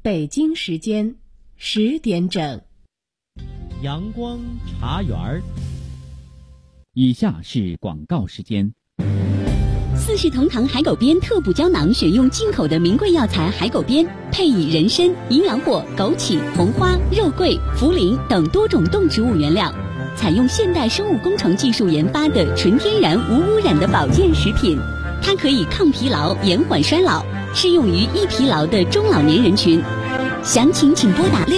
北京时间10点整。 阳光茶园。 以下是广告时间。 四世同堂海狗鞭特补胶囊选用进口的名贵药材海狗鞭，配以人参、营养果、枸杞、红花、肉桂、茯苓等多种动植物原料，采用现代生物工程技术研发的纯天然无污染的保健食品。它可以抗疲劳、延缓衰老，适用于易疲劳的中老年人群。详情请拨打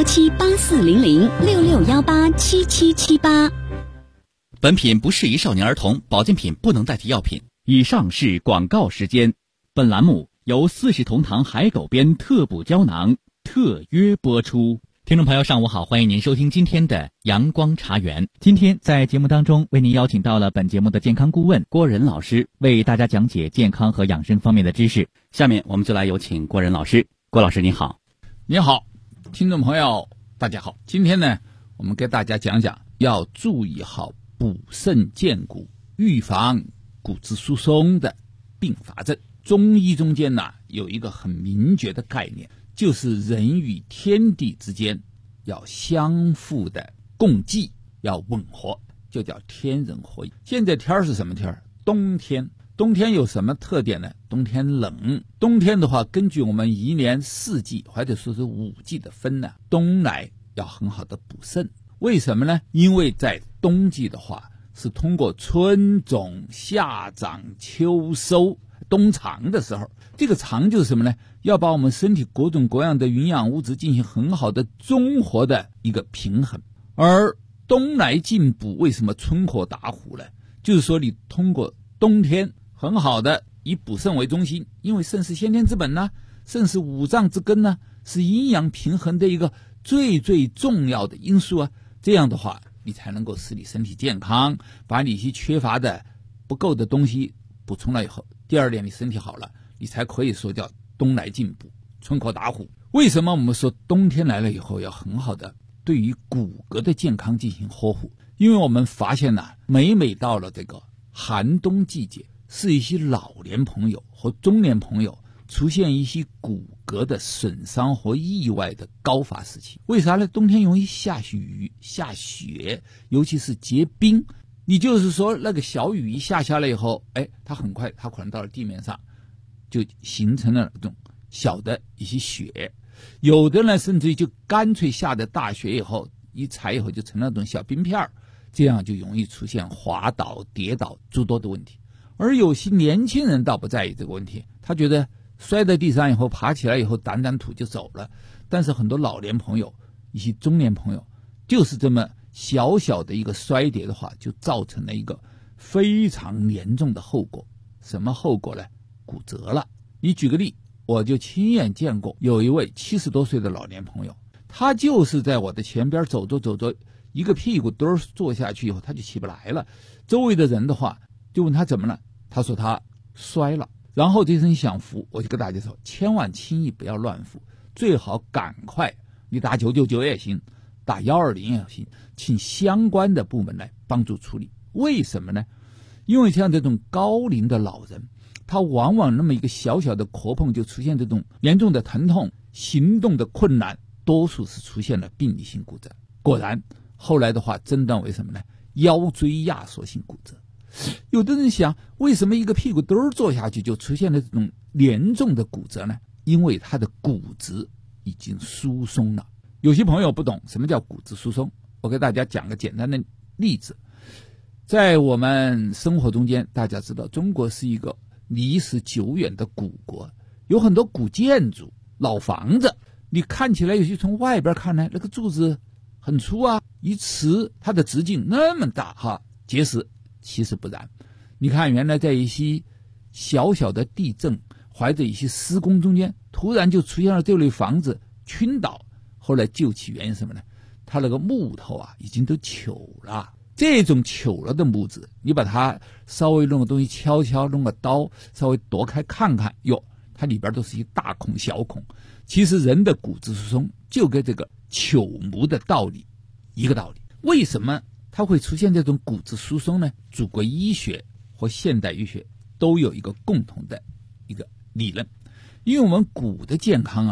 6617840066187778。 本品不适宜少年儿童，保健品不能代替药品。 以上是广告时间。本栏目由四世同堂海狗鞭特补胶囊特约播出。 听众朋友上午好，欢迎您收听今天的阳光茶园。 今天在节目当中为您邀请到了本节目的健康顾问郭仁老师，为大家讲解健康和养生方面的知识。 下面我们就来有请郭仁老师。郭老师您好。 你好，听众朋友大家好。今天呢，我们给大家讲讲要注意好补肾健骨、预防骨质疏松的并发症。中医中间呢，有一个很明确的概念，就是人与天地之间要相互的共济，要吻合，就叫天人合一。现在天是什么天？冬天。冬天有什么特点呢？冬天冷。冬天的话，根据我们一年四季或者说是5季的分呢，冬来要很好的补肾。为什么呢？因为在冬季的话，是通过春种、夏长、秋收、冬藏的时候，这个藏就是什么呢？要把我们身体各种各样的营养物质进行很好的综合的一个平衡。而冬来进补，为什么春可打虎呢？就是说你通过冬天很好的以补肾为中心，因为肾是先天之本呢，肾是五脏之根呢，是阴阳平衡的一个最重要的因素啊。这样的话，你才能够使你身体健康，把你一些缺乏的不够的东西补充了以后，第二点你身体好了，你才可以说叫冬来进补，春可打虎。为什么我们说冬天来了以后要很好的对于骨骼的健康进行呵护？因为我们发现呢，每到了这个寒冬季节，是一些老年朋友和中年朋友出现一些骨骼的损伤和意外的高发时期。为啥呢？冬天容易下雨、下雪，尤其是结冰。你就是说那个小雨一下来以后，它很快它可能到了地面上，就形成了那种小的一些雪。有的呢，甚至于就干脆下的大雪以后，一踩以后就成了那种小冰片，这样就容易出现滑倒、跌倒诸多的问题。而有些年轻人倒不在意这个问题，他觉得摔在地上以后爬起来以后掸土就走了。但是很多老年朋友一些中年朋友就是这么小的一个摔跌的话，就造成了一个非常严重的后果。什么后果呢？骨折了。你举个例，我就亲眼见过有一位70多岁的老年朋友，他就是在我的前边走着一个屁股墩坐下去以后他就起不来了。周围的人的话就问他怎么了，他说他摔了。然后这声想扶，我就跟大家说，千万轻易不要乱扶，最好赶快你打999也行，打120也行，请相关的部门来帮助处理。为什么呢？因为像这种高龄的老人，他往往那么一个小的磕碰就出现这种严重的疼痛，行动的困难，多数是出现了病理性骨折。果然后来的话诊断为什么呢？腰椎压缩性骨折。有的人想，为什么一个屁股墩坐下去就出现了这种严重的骨折呢？因为他的骨质已经疏松了。有些朋友不懂什么叫骨质疏松，我给大家讲个简单的例子。在我们生活中间，大家知道中国是一个历史久远的古国，有很多古建筑、老房子，你看起来有些从外边看来那个柱子很粗啊，一尺它的直径那么大哈，结实。其实不然，你看原来在一些小的地震或者一些施工中间，突然就出现了这类房子倾倒，后来究其原因什么呢？它那个木头啊已经都朽了。这种朽了的木质，你把它稍微弄个东西敲弄个刀稍微夺开看看，哟，它里边都是一大孔小孔。其实人的骨质疏松就跟这个朽木的道理一个道理。为什么它会出现这种骨质疏松呢？祖国医学和现代医学都有一个共同的一个理论，因为我们骨的健康啊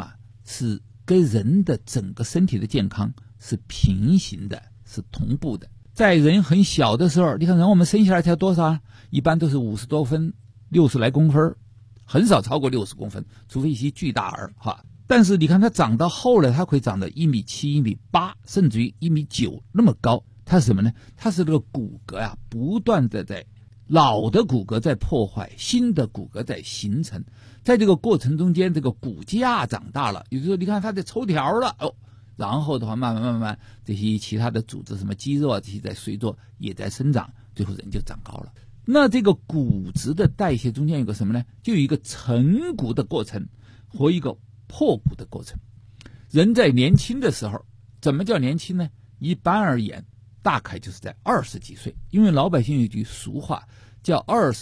是跟人的整个身体的健康是平行的，是同步的。在人很小的时候，你看人我们生下来才多少，一般都是50多分，60来公分，很少超过60公分，除非一些巨大儿哈。但是你看它长到后来，它会长到1.7米、1.8米，甚至于1.9米那么高。它是什么呢？它是这个骨骼啊，不断的在老的骨骼在破坏，新的骨骼在形成。在这个过程中间，这个骨架长大了，也就是说，你看它在抽条了哦。然后的话，慢慢，这些其他的组织，什么肌肉啊，这些在随着也在生长，最后人就长高了。那这个骨质的代谢中间有个什么呢？就有一个成骨的过程和一个破骨的过程。人在年轻的时候，怎么叫年轻呢？一般而言，大概就是在20几岁，因为老百姓有一句俗话叫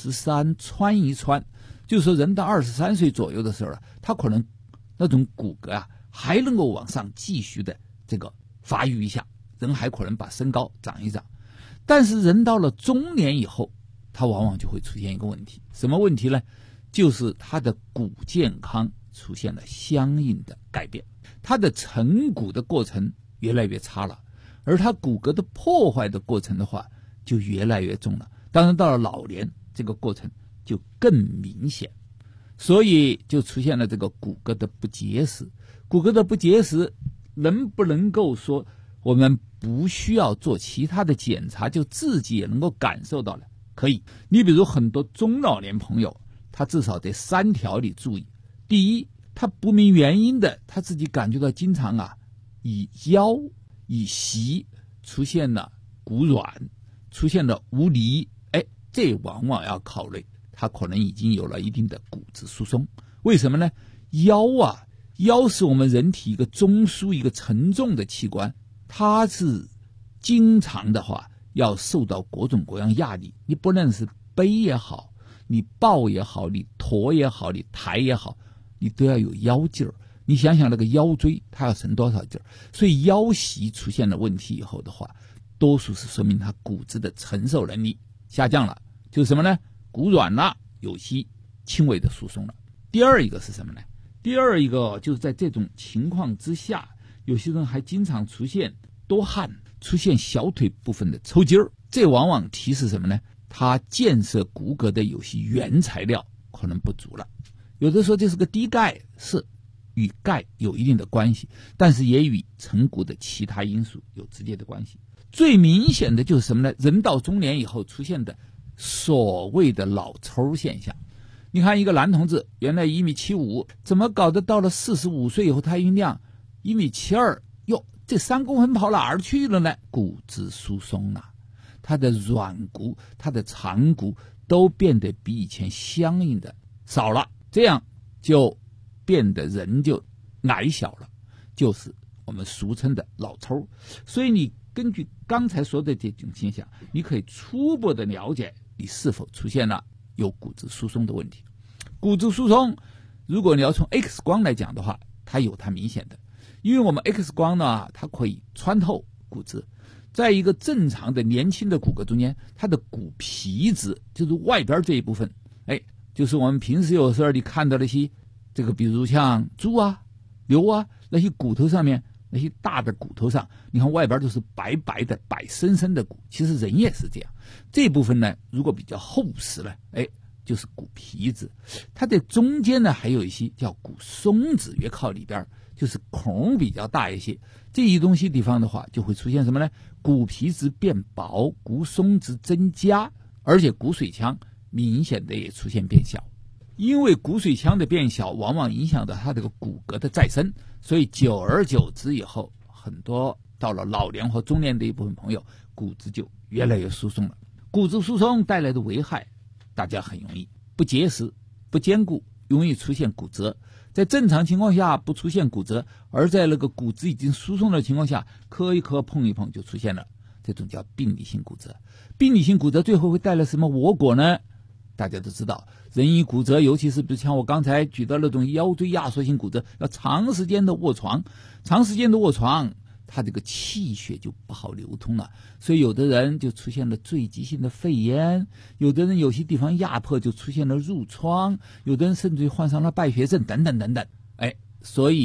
23穿一穿，就是说人到23岁左右的时候，他可能那种骨骼啊还能够往上继续的这个发育一下，人还可能把身高长一长。但是人到了中年以后，他往往就会出现一个问题，什么问题呢？就是他的骨健康出现了相应的改变，他的成骨的过程越来越差了，而他骨骼的破坏的过程的话就越来越重了。当然到了老年，这个过程就更明显，所以就出现了这个骨骼的不结实。骨骼的不结实能不能够说我们不需要做其他的检查就自己也能够感受到了？可以。你比如很多中老年朋友，他至少得3条你注意。第一，他不明原因的他自己感觉到经常以腰以膝出现了骨软，出现了无力，这往往要考虑他可能已经有了一定的骨质疏松。为什么呢？腰是我们人体一个中枢，一个沉重的器官，它是经常的话要受到各种各样压力，你不论是背也好，你抱也好，你驮也好，你抬也好，你都要有腰劲儿。你想想那个腰椎它要承多少劲儿，所以腰膝出现了问题以后的话，多数是说明它骨质的承受能力下降了，就是什么呢？骨软了，有些轻微的疏松了。第二一个是什么呢？第二一个就是在这种情况之下，有些人还经常出现多汗，出现小腿部分的抽筋儿，这往往提示什么呢？它建设骨骼的有些原材料可能不足了。有的说这是个低钙，是与钙有一定的关系，但是也与成骨的其他因素有直接的关系。最明显的就是什么呢？人到中年以后出现的所谓的老抽现象。你看一个男同志原来1.75米，怎么搞得到了45岁以后他一量1.72米，哟，这3公分跑哪儿去了呢？骨质疏松了，他的软骨、他的长骨都变得比以前相应的少了，这样就变得人就矮小了，就是我们俗称的老抽。所以你根据刚才说的这种现象，你可以初步的了解你是否出现了有骨质疏松的问题。骨质疏松如果你要从 X 光来讲的话，它有它明显的，因为我们 X 光呢，它可以穿透骨质，在一个正常的年轻的骨骼中间，它的骨皮质就是外边这一部分，就是我们平时有时候你看到那些这个比如像猪啊牛啊那些骨头上面，那些大的骨头上，你看外边都是白白的白生生的骨，其实人也是这样。这部分呢如果比较厚实了，就是骨皮质。它在中间呢还有一些叫骨松质，越靠里边就是孔比较大一些，这些东西地方的话就会出现什么呢？骨皮质变薄，骨松质增加，而且骨髓腔明显的也出现变小。因为骨髓腔的变小往往影响到它这个骨骼的再生，所以久而久之以后，很多到了老年或中年的一部分朋友，骨质就越来越疏松了。骨质疏松带来的危害大家很容易不结实不坚固，容易出现骨折。在正常情况下不出现骨折，而在那个骨质已经疏松的情况下，磕一磕碰一碰就出现了，这种叫病理性骨折。病理性骨折最后会带来什么恶果呢？大家都知道，人一骨折，尤其是比如像我刚才举到那种腰椎压缩性骨折，要长时间的卧床，它这个气血就不好流通了，所以有的人就出现了坠积性的肺炎，有的人有些地方压迫就出现了褥疮，有的人甚至于患上了败血症等等等等。所以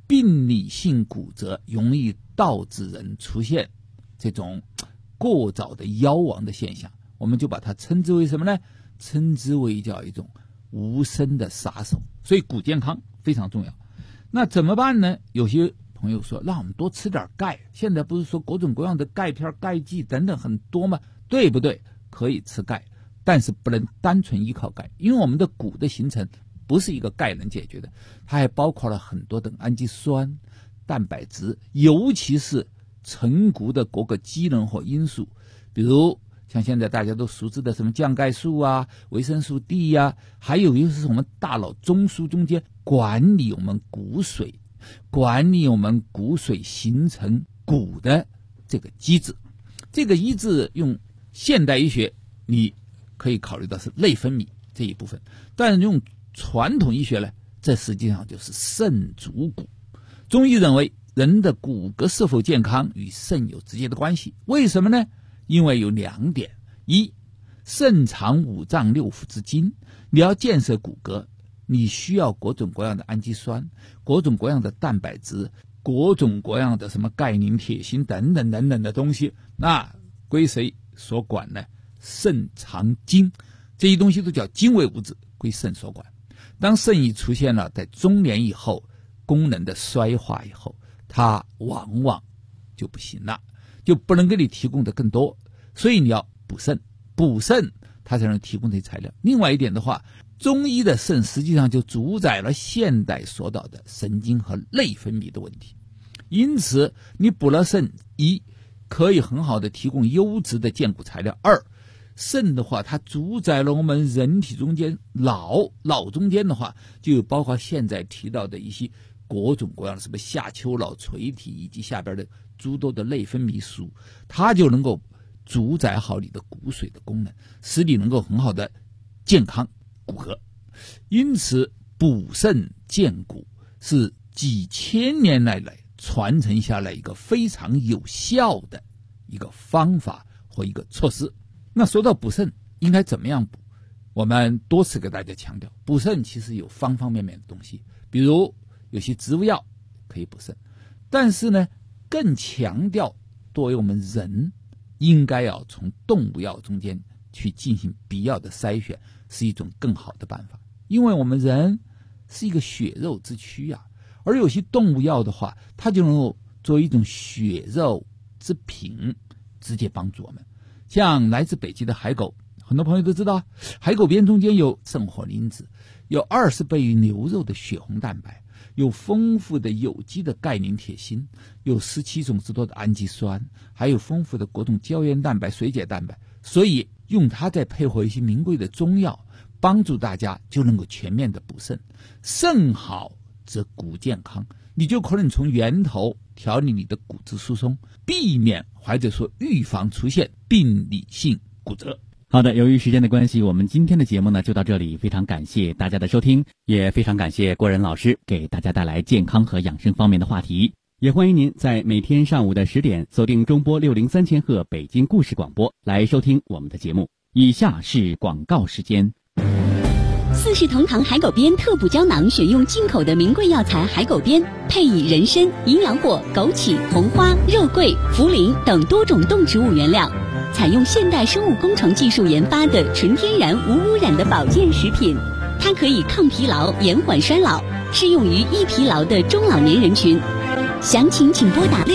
病理性骨折容易导致人出现这种过早的夭亡的现象，我们就把它称之为什么呢？称之为叫一种无声的杀手。所以骨健康非常重要。那怎么办呢？有些朋友说让我们多吃点钙，现在不是说各种各样的钙片、钙剂等等很多吗？对不对？可以吃钙，但是不能单纯依靠钙，因为我们的骨的形成不是一个钙能解决的，它还包括了很多的氨基酸、蛋白质，尤其是成骨的各个机能和因素，比如像现在大家都熟知的什么降钙素啊、维生素 D 啊，还有就是我们大脑中枢中间管理我们骨髓、管理我们骨髓形成骨的这个机制。这个机制用现代医学你可以考虑到是内分泌这一部分，但是用传统医学呢，这实际上就是肾主骨。中医认为人的骨骼是否健康与肾有直接的关系，为什么呢？因为有2点：一，肾藏5脏6腑之精，你要建设骨骼，你需要各种各样的氨基酸、各种各样的蛋白质、各种各样的什么钙磷铁锌等等等等的东西，那归谁所管呢？肾藏精，这些东西都叫精微物质，归肾所管。当肾一出现了在中年以后功能的衰化以后，它往往就不行了，就不能给你提供的更多，所以你要补肾，补肾它才能提供这些材料。另外一点的话，中医的肾实际上就主宰了现代说到的神经和内分泌的问题，因此你补了肾，一可以很好的提供优质的健骨材料，二肾的话它主宰了我们人体中间脑中间的话就有包括现在提到的一些各种各样的什么下丘脑、垂体以及下边的诸多的内分泌素，它就能够主宰好你的骨髓的功能，使你能够很好的健康骨骼。因此补肾健骨是几千年来传承下来一个非常有效的一个方法和一个措施。那说到补肾应该怎么样补，我们多次给大家强调，补肾其实有方方面面的东西，比如有些植物药可以补肾，但是呢更强调作为我们人应该要从动物药中间去进行必要的筛选，是一种更好的办法。因为我们人是一个血肉之躯啊，而有些动物药的话，它就能够作为一种血肉之品，直接帮助我们。像来自北极的海狗，很多朋友都知道，海狗鞭中间有生活磷脂，有20倍于牛肉的血红蛋白，有丰富的有机的钙磷铁锌，有17种之多的氨基酸，还有丰富的各种胶原蛋白、水解蛋白，所以用它再配合一些名贵的中药，帮助大家就能够全面的补肾。肾好则骨健康，你就可能从源头调理你的骨质疏松，避免或者说预防出现病理性骨折。 好的，由于时间的关系，我们今天的节目呢就到这里，非常感谢大家的收听，也非常感谢郭仁老师给大家带来健康和养生方面的话题。也欢迎您在每天上午的10点锁定中波603千赫北京故事广播来收听我们的节目。以下是广告时间。 四世同堂海狗鞭特补胶囊选用进口的名贵药材海狗鞭，配以人参、营养果、枸杞、红花、肉桂、茯苓等多种动植物原料，采用现代生物工程技术研发的纯天然无污染的保健食品。它可以抗疲劳、延缓衰老，适用于易疲劳的中老年人群。详情请拨打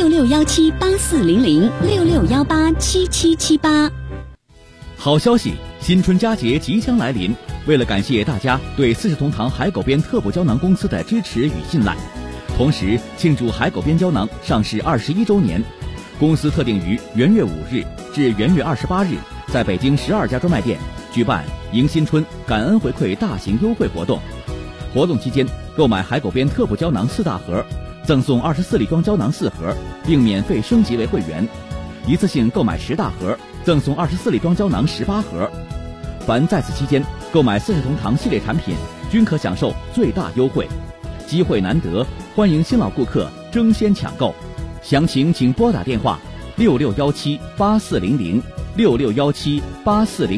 6617840066187778。 好消息，新春佳节即将来临，为了感谢大家对四世同堂海狗鞭特补胶囊公司的支持与信赖，同时庆祝海狗鞭胶囊上市21周年，公司特定于元月5日至元月28日在北京12家专卖店举办迎新春感恩回馈大型优惠活动。活动期间购买海狗鞭特补胶囊4大盒，赠送24粒装胶囊4盒，并免费升级为会员。一次性购买10大盒，赠送24粒装胶囊18盒。凡在此期间购买四世同堂系列产品，均可享受最大优惠。机会难得，欢迎新老顾客争先抢购。详情请拨打电话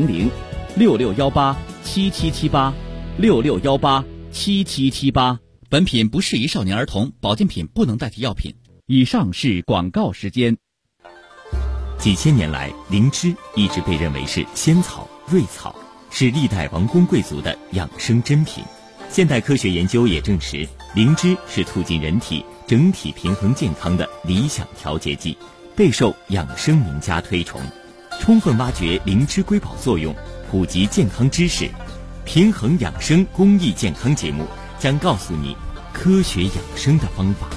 66178400、66178400、66187778、66187778。 本品不适宜少年儿童，保健品不能代替药品。 以上是广告时间。 几千年来，灵芝一直被认为是仙草、瑞草，是历代王公贵族的养生珍品。现代科学研究也证实，灵芝是促进人体整体平衡健康的理想调节剂，备受养生名家推崇。充分挖掘灵芝瑰宝作用，普及健康知识，平衡养生公益健康节目将告诉你科学养生的方法。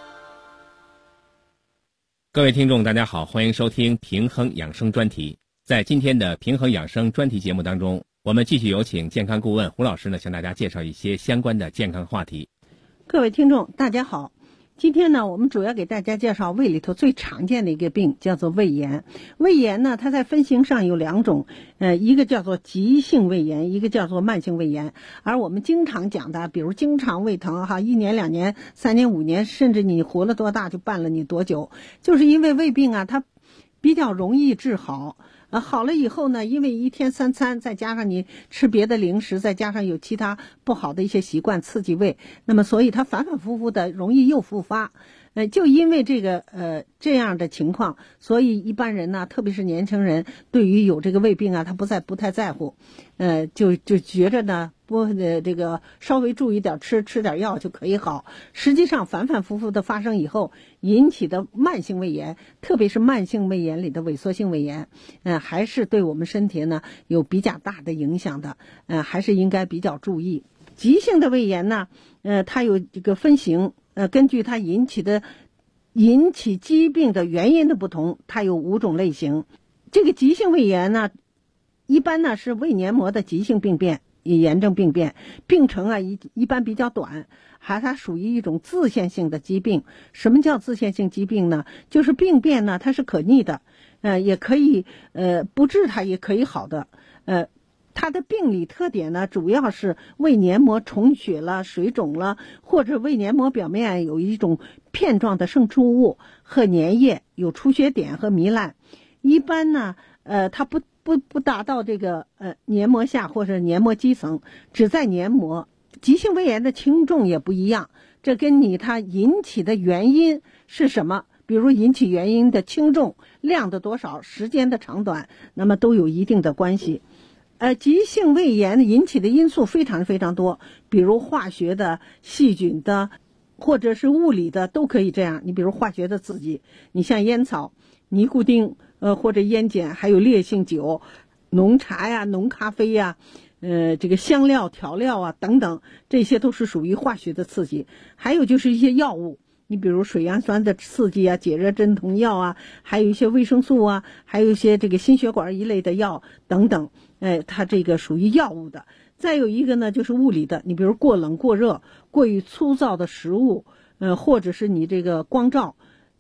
各位听众大家好，欢迎收听平衡养生专题。在今天的平衡养生专题节目当中，我们继续有请健康顾问胡老师呢，向大家介绍一些相关的健康话题。 各位听众大家好，今天呢，我们主要给大家介绍胃里头最常见的一个病，叫做胃炎。胃炎呢，它在分型上有两种，一个叫做急性胃炎，一个叫做慢性胃炎。而我们经常讲的，比如经常胃疼哈，1年、2年、3年、5年，甚至你活了多大就伴了你多久，就是因为胃病啊，它比较容易治好。好了以后呢，因为1天3餐，再加上你吃别的零食，再加上有其他不好的一些习惯刺激胃，那么所以它反反复复的容易又复发。就因为这个这样的情况，所以一般人呢，特别是年轻人，对于有这个胃病啊，他不太在乎，就觉着呢，这个稍微注意点吃点药就可以好。实际上反反复复的发生以后引起的慢性胃炎，特别是慢性胃炎里的萎缩性胃炎，还是对我们身体呢有比较大的影响的，还是应该比较注意。急性的胃炎呢，它有这个分型。根据它引起疾病的原因的不同，它有5种类型。这个急性胃炎呢，一般呢是胃黏膜的急性病变、炎症病变，病程啊一般比较短，它属于一种自限性的疾病。什么叫自限性疾病呢？就是病变呢它是可逆的，也可以不治它也可以好的。它的病理特点呢，主要是胃黏膜充血了、水肿了，或者胃黏膜表面有一种片状的渗出物和粘液，有出血点和糜烂。一般呢，它不达到这个黏膜下或者黏膜基层，只在黏膜。急性胃炎的轻重也不一样，这跟它引起的原因是什么，比如引起原因的轻重、量的多少、时间的长短，那么都有一定的关系。急性胃炎引起的因素非常非常多，比如化学的、细菌的，或者是物理的，都可以这样。你比如化学的刺激，你像烟草、尼古丁，或者烟碱，还有烈性酒、浓茶呀、浓咖啡呀，这个香料、调料啊等等，这些都是属于化学的刺激。还有就是一些药物。你比如水杨酸的刺激啊、解热镇痛药啊，还有一些维生素啊，还有一些这个心血管一类的药等等，它这个属于药物的。再有一个呢，就是物理的，你比如过冷、过热、过于粗糙的食物，或者是你这个光照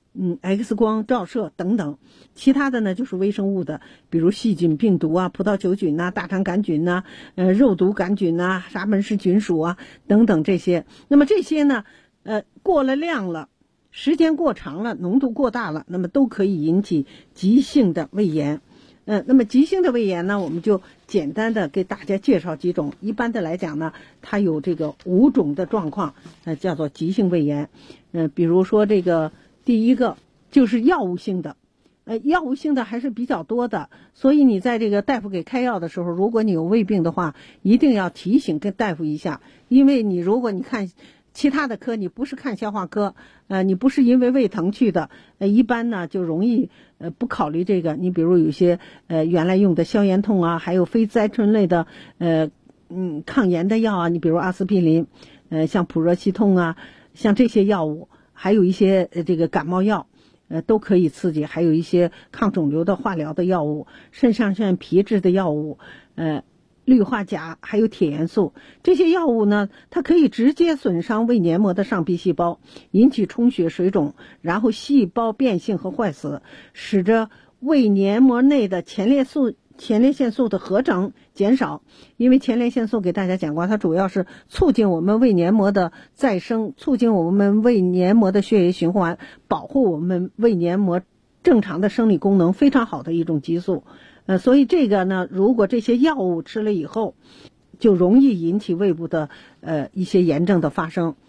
，X 光照射等等。其他的呢，就是微生物的，比如细菌、病毒啊、葡萄球菌呐、大肠杆菌呐、肉毒杆菌呐、沙门氏菌属啊等等这些。那么这些呢，过了量了，时间过长了，浓度过大了，那么都可以引起急性的胃炎。那么急性的胃炎呢，我们就简单的给大家介绍几种。一般的来讲呢，它有这个5种的状况，叫做急性胃炎。比如说这个第一个就是药物性的，药物性的还是比较多的，所以你在这个大夫给开药的时候，如果你有胃病的话，一定要提醒跟大夫一下，因为如果你看其他的科，你不是看消化科，你不是因为胃疼去的，一般呢就容易不考虑这个。你比如有些原来用的消炎痛啊，还有非甾醇类的抗炎的药啊，你比如阿司匹林，像普热西痛啊，像这些药物，还有一些这个感冒药，都可以刺激，还有一些抗肿瘤的化疗的药物，肾上腺皮质的药物，氯化钾还有铁元素，这些药物呢，它可以直接损伤胃黏膜的上皮细胞，引起充血水肿，然后细胞变性和坏死，使得胃黏膜内的前列腺素的合成减少。因为前列腺素给大家讲过，它主要是促进我们胃黏膜的再生，促进我们胃黏膜的血液循环，保护我们胃黏膜正常的生理功能，非常好的一种激素。所以这个呢，如果这些药物吃了以后，就容易引起胃部的一些炎症的发生。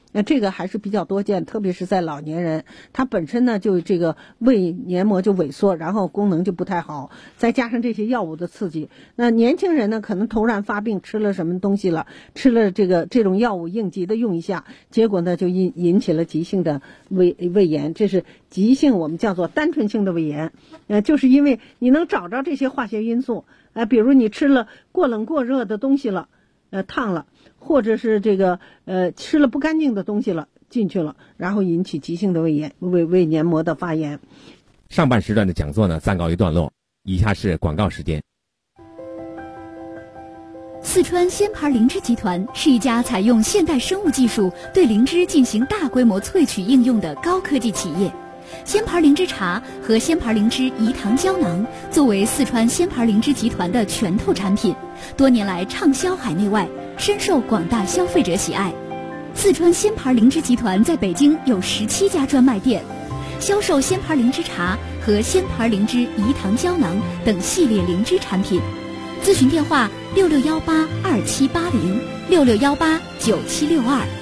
这个还是比较多见，特别是在老年人，他本身呢就这个胃黏膜就萎缩，然后功能就不太好，再加上这些药物的刺激，那年轻人呢可能突然发病，吃了什么东西了，吃了这种药物应急的用一下，结果呢就引起了急性的胃炎，这是急性我们叫做单纯性的胃炎，就是因为你能找着这些化学因素，比如你吃了过冷过热的东西了，烫了，或者是吃了不干净的东西了进去了，然后引起急性的胃炎、胃黏膜的发炎。 上半时段的讲座呢暂告一段落，以下是广告时间。 四川仙牌灵芝集团是一家采用现代生物技术对灵芝进行大规模萃取应用的高科技企业。仙牌灵芝茶和仙牌灵芝饴糖胶囊作为四川仙牌灵芝集团的拳头产品，多年来畅销海内外，深受广大消费者喜爱。四川仙牌灵芝集团在北京有17家专卖店，销售仙牌灵芝茶和仙牌灵芝饴糖胶囊等系列灵芝产品。咨询电话66182780，66189762。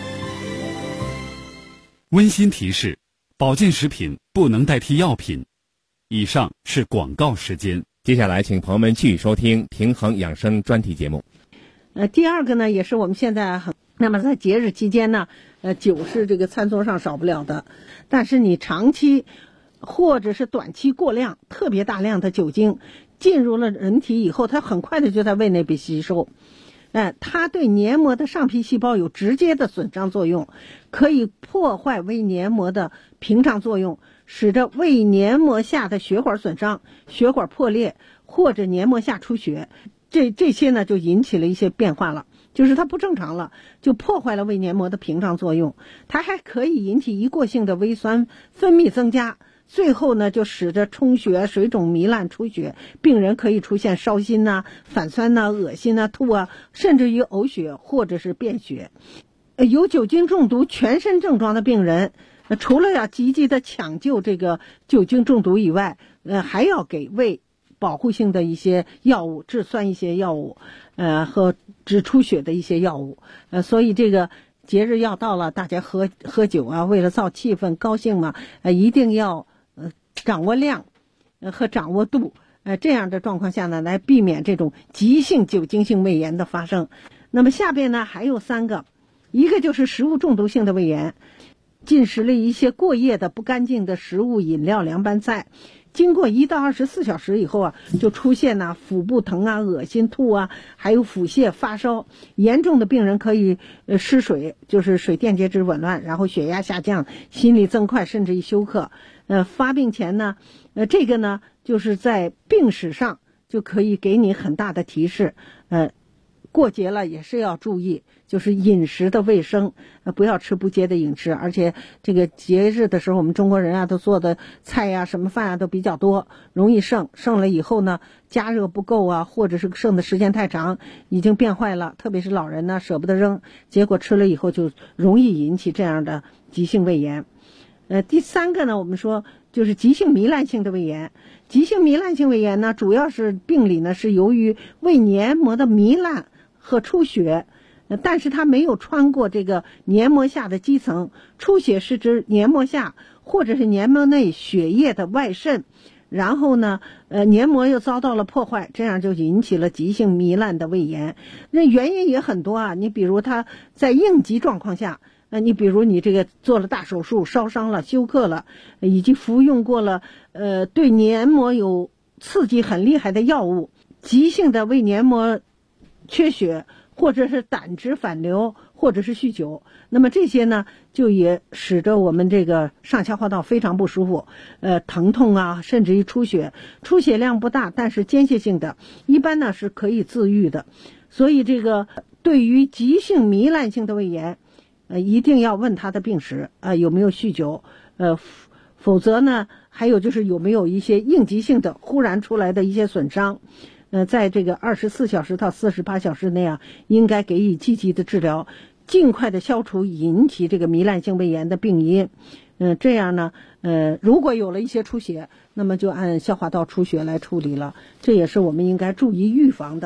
温馨提示：保健食品不能代替药品。以上是广告时间。 接下来请朋友们继续收听平衡养生专题节目。 第二个呢，也是我们现在那么在节日期间呢，酒是这个餐桌上少不了的，但是你长期或者是短期过量，特别大量的酒精进入了人体以后，它很快的就在胃内被吸收，它对黏膜的上皮细胞有直接的损伤作用，可以破坏胃黏膜的屏障作用，使得胃黏膜下的血管损伤、血管破裂或者黏膜下出血，这些呢就引起了一些变化了，就是它不正常了，就破坏了胃黏膜的屏障作用。它还可以引起一过性的胃酸分泌增加，最后呢就使得充血、水肿、糜烂、出血，病人可以出现烧心啊、反酸啊、恶心啊、吐啊，甚至于呕血或者是便血。有酒精中毒全身症状的病人，除了要积极的抢救这个酒精中毒以外，还要给胃保护性的一些药物、制酸一些药物，和止出血的一些药物。所以这个节日要到了，大家喝酒啊，为了造气氛、高兴嘛，一定要掌握量和掌握度，这样的状况下呢，来避免这种急性酒精性胃炎的发生。那么下边呢还有3个，一个就是食物中毒性的胃炎，进食了一些过夜的不干净的食物、饮料、凉拌菜，经过1到24小时以后啊，就出现腹部疼啊、恶心、吐啊，还有腹泻、发烧。严重的病人可以失水，就是水电解质紊乱，然后血压下降、心率增快，甚至于休克。发病前呢，这个呢就是在病史上就可以给你很大的提示。过节了也是要注意，就是饮食的卫生，不要吃不洁的饮食。而且这个节日的时候，我们中国人都做的菜呀、什么饭都比较多，容易剩了以后呢，加热不够啊，或者是剩的时间太长，已经变坏了。特别是老人呢，舍不得扔，结果吃了以后就容易引起这样的急性胃炎。第3个呢，我们说就是急性糜烂性的胃炎。急性糜烂性胃炎呢，主要是病理呢是由于胃黏膜的糜烂和出血，但是它没有穿过这个黏膜下的基层。出血是指黏膜下或者是黏膜内血液的外渗，然后呢，黏膜又遭到了破坏，这样就引起了急性糜烂的胃炎。那原因也很多啊，你比如它在应急状况下，你比如你这个做了大手术、烧伤了、休克了，以及服用过了对黏膜有刺激很厉害的药物，急性的胃黏膜缺血，或者是胆汁反流，或者是酗酒，那么这些呢就也使得我们这个上消化道非常不舒服，疼痛啊，甚至于出血。出血量不大，但是间歇性的，一般呢是可以自愈的。所以这个对于急性糜烂性的胃炎，一定要问他的病史，有没有酗酒，否则呢，还有就是有没有一些应急性的忽然出来的一些损伤。在这个24小时到48小时内应该给予积极的治疗，尽快的消除引起这个糜烂性胃炎的病因。这样呢，如果有了一些出血，那么就按消化道出血来处理了，这也是我们应该注意预防的。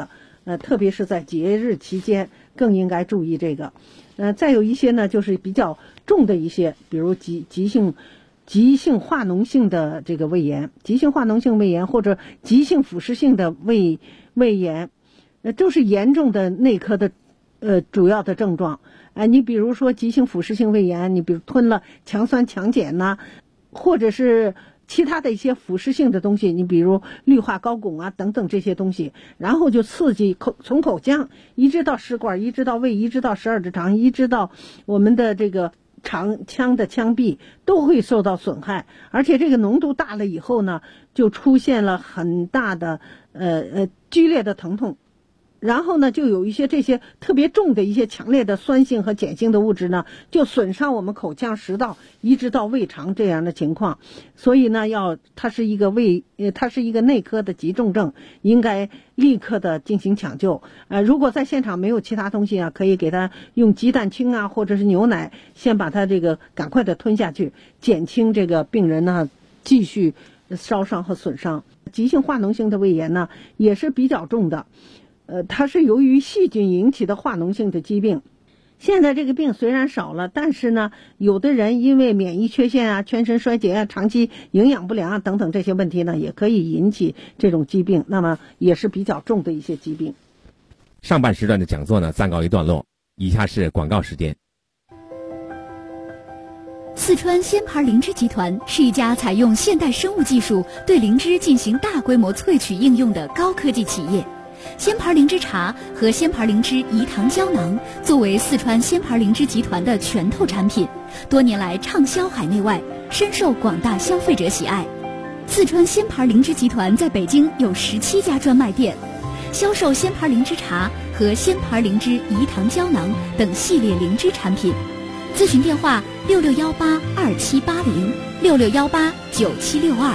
特别是在节日期间更应该注意这个。再有一些呢就是比较重的一些，比如急性化脓性的这个胃炎，急性化脓性胃炎或者急性腐蚀性的胃炎，都是严重的内科的主要的症状。你比如说急性腐蚀性胃炎，你比如吞了强酸强碱呐，或者是其他的一些腐蚀性的东西，你比如氯化高汞啊等等这些东西，然后就刺激从口腔一直到食管，一直到胃，一直到十二指肠，一直到我们的这个肠腔的腔壁都会受到损害，而且这个浓度大了以后呢，就出现了很大的剧烈的疼痛。然后呢，就有一些这些特别重的一些强烈的酸性和碱性的物质呢，就损伤我们口腔食道，一直到胃肠这样的情况。所以呢，它是一个内科的急重症，应该立刻的进行抢救。如果在现场没有其他东西啊，可以给他用鸡蛋清啊，或者是牛奶，先把它这个赶快的吞下去，减轻这个病人呢继续烧伤和损伤。急性化脓性的胃炎呢，也是比较重的。它是由于细菌引起的化脓性的疾病。现在这个病虽然少了，但是呢，有的人因为免疫缺陷啊、全身衰竭啊、长期营养不良啊等等这些问题呢，也可以引起这种疾病，那么也是比较重的一些疾病。 上半时段的讲座呢暂告一段落，以下是广告时间。 四川鲜牌灵芝集团是一家采用现代生物技术对灵芝进行大规模萃取应用的高科技企业。鲜牌灵芝茶和鲜牌灵芝饴糖胶囊作为四川鲜牌灵芝集团的拳头产品，多年来畅销海内外，深受广大消费者喜爱。四川鲜牌灵芝集团在北京有17家专卖店，销售鲜牌灵芝茶和鲜牌灵芝饴糖胶囊等系列灵芝产品。咨询电话66182780，66189762。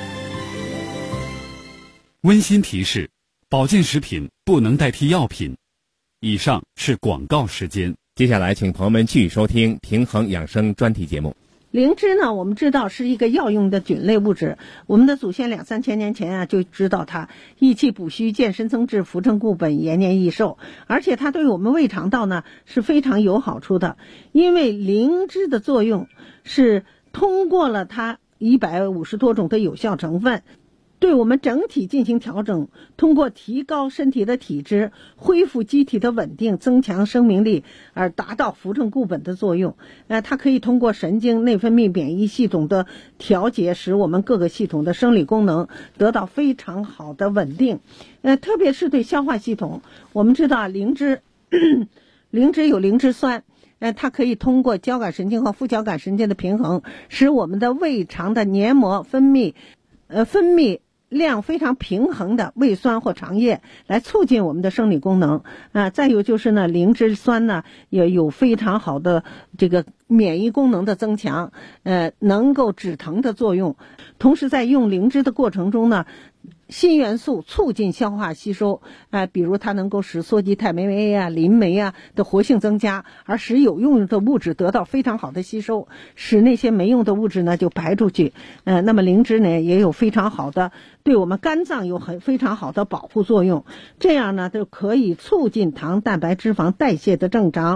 温馨提示：保健食品不能代替药品。以上是广告时间。 接下来请朋友们继续收听平衡养生专题节目。 灵芝呢，我们知道是一个药用的菌类物质，我们的祖先2-3千年前啊就知道它益气补虚、健身增智、扶正固本、延年益寿，而且它对我们胃肠道呢是非常有好处的。因为灵芝的作用是通过了它150多种的有效成分，对我们整体进行调整，通过提高身体的体质，恢复机体的稳定，增强生命力，而达到扶正固本的作用。它可以通过神经、内分泌、免疫系统的调节，使我们各个系统的生理功能得到非常好的稳定。特别是对消化系统，我们知道灵芝有灵芝酸，它可以通过交感神经和副交感神经的平衡，使我们的胃肠的黏膜分泌量非常平衡的胃酸或肠液，来促进我们的生理功能。再有就是呢，灵芝酸呢也有非常好的这个免疫功能的增强，能够止疼的作用。同时在用灵芝的过程中呢，锌元素促进消化吸收，比如它能够使羧基肽酶 A 啊、磷酶啊的活性增加，而使有用的物质得到非常好的吸收，使那些没用的物质呢就排出去。那么灵芝呢也有非常好的对我们肝脏有非常好的保护作用，这样呢就可以促进糖、蛋白、脂肪代谢的正常。